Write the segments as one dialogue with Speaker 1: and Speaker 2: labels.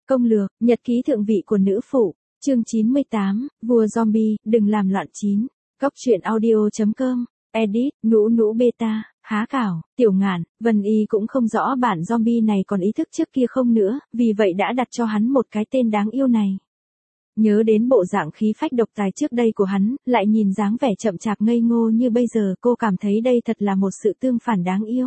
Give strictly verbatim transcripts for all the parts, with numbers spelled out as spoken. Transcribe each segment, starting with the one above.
Speaker 1: Công lược, nhật ký thượng vị của nữ phụ, chương chín mươi tám, vua zombie, đừng làm loạn chín. Cốc truyện audio chấm com, edit, nũ nũ beta, há cảo, tiểu ngạn, Vân Y cũng không rõ bản zombie này còn ý thức trước kia không nữa, vì vậy đã đặt cho hắn một cái tên đáng yêu này. Nhớ đến bộ dạng khí phách độc tài trước đây của hắn, lại nhìn dáng vẻ chậm chạp ngây ngô như bây giờ, cô cảm thấy đây thật là một sự tương phản đáng yêu.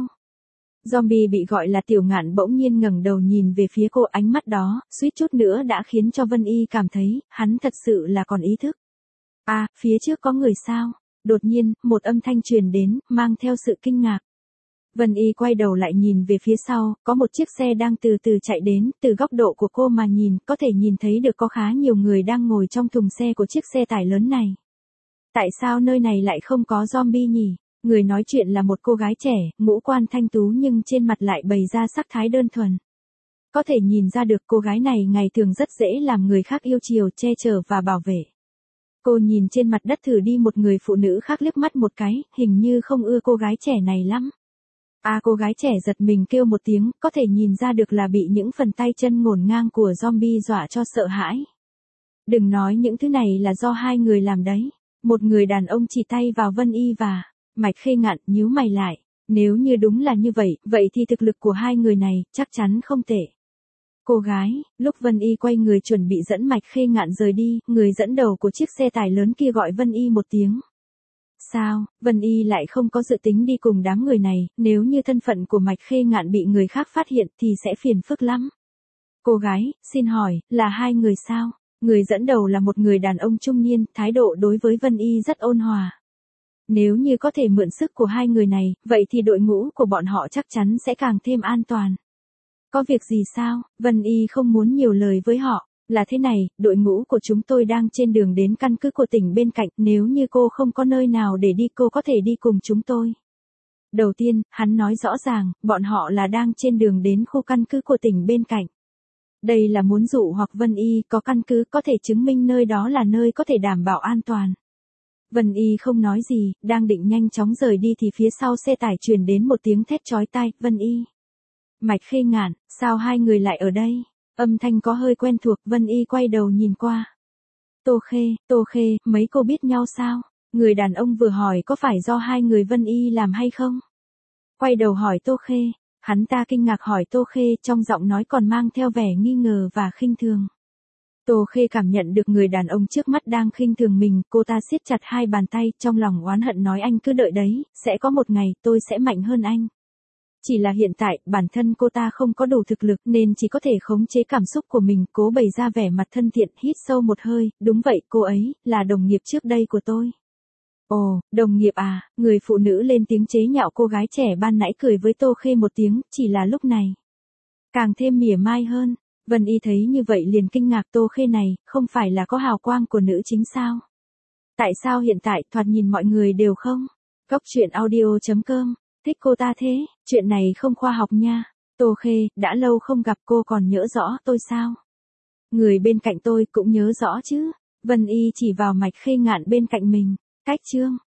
Speaker 1: Zombie bị gọi là tiểu ngạn bỗng nhiên ngẩng đầu nhìn về phía cô, ánh mắt đó, suýt chút nữa đã khiến cho Vân Y cảm thấy, hắn thật sự là còn ý thức. À, phía trước có người sao? Đột nhiên, một âm thanh truyền đến, mang theo sự kinh ngạc. Vân Y quay đầu lại nhìn về phía sau, có một chiếc xe đang từ từ chạy đến, từ góc độ của cô mà nhìn, có thể nhìn thấy được có khá nhiều người đang ngồi trong thùng xe của chiếc xe tải lớn này. Tại sao nơi này lại không có zombie nhỉ? Người nói chuyện là một cô gái trẻ, ngũ quan thanh tú nhưng trên mặt lại bày ra sắc thái đơn thuần. Có thể nhìn ra được cô gái này ngày thường rất dễ làm người khác yêu chiều, che chở và bảo vệ. Cô nhìn trên mặt đất thử đi một người phụ nữ khác liếc mắt một cái, hình như không ưa cô gái trẻ này lắm. À, cô gái trẻ giật mình kêu một tiếng, có thể nhìn ra được là bị những phần tay chân ngổn ngang của zombie dọa cho sợ hãi. Đừng nói những thứ này là do hai người làm đấy. Một người đàn ông chỉ tay vào Vân Y và Mạch Khê Ngạn, nhíu mày lại. Nếu như đúng là như vậy, vậy thì thực lực của hai người này chắc chắn không tệ. Cô gái, lúc Vân Y quay người chuẩn bị dẫn Mạch Khê Ngạn rời đi, người dẫn đầu của chiếc xe tải lớn kia gọi Vân Y một tiếng. Sao, Vân Y lại không có dự tính đi cùng đám người này, nếu như thân phận của Mạch Khê Ngạn bị người khác phát hiện thì sẽ phiền phức lắm. Cô gái, xin hỏi, là hai người sao? Người dẫn đầu là một người đàn ông trung niên, thái độ đối với Vân Y rất ôn hòa. Nếu như có thể mượn sức của hai người này, vậy thì đội ngũ của bọn họ chắc chắn sẽ càng thêm an toàn. Có việc gì sao? Vân Y không muốn nhiều lời với họ. Là thế này, đội ngũ của chúng tôi đang trên đường đến căn cứ của tỉnh bên cạnh, nếu như cô không có nơi nào để đi cô có thể đi cùng chúng tôi. Đầu tiên, hắn nói rõ ràng, bọn họ là đang trên đường đến khu căn cứ của tỉnh bên cạnh. Đây là muốn dụ hoặc Vân Y có căn cứ có thể chứng minh nơi đó là nơi có thể đảm bảo an toàn. Vân Y không nói gì, đang định nhanh chóng rời đi thì phía sau xe tải truyền đến một tiếng thét chói tai, Vân Y. Mạch Khê Ngạn, sao hai người lại ở đây? Âm thanh có hơi quen thuộc, Vân Y quay đầu nhìn qua. Tô Khê, Tô Khê, mấy cô biết nhau sao? Người đàn ông vừa hỏi có phải do hai người Vân Y làm hay không? Quay đầu hỏi Tô Khê, hắn ta kinh ngạc hỏi Tô Khê, trong giọng nói còn mang theo vẻ nghi ngờ và khinh thường. Tô Khê cảm nhận được người đàn ông trước mắt đang khinh thường mình, cô ta siết chặt hai bàn tay, trong lòng oán hận nói anh cứ đợi đấy, sẽ có một ngày tôi sẽ mạnh hơn anh. Chỉ là hiện tại, bản thân cô ta không có đủ thực lực nên chỉ có thể khống chế cảm xúc của mình, cố bày ra vẻ mặt thân thiện, hít sâu một hơi, đúng vậy, cô ấy, là đồng nghiệp trước đây của tôi. Ồ, đồng nghiệp à, người phụ nữ lên tiếng chế nhạo cô gái trẻ ban nãy cười với Tô Khê một tiếng, chỉ là lúc này. Càng thêm mỉa mai hơn, Vân Y thấy như vậy liền kinh ngạc Tô Khê này, không phải là có hào quang của nữ chính sao? Tại sao hiện tại thoạt nhìn mọi người đều không? Cốc truyện audio chấm com. Thích cô ta thế, chuyện này không khoa học nha. Tô Khê, đã lâu không gặp cô còn nhớ rõ tôi sao? Người bên cạnh tôi cũng nhớ rõ chứ. Vân Y chỉ vào Mạch Khê Ngạn bên cạnh mình. Cách chương.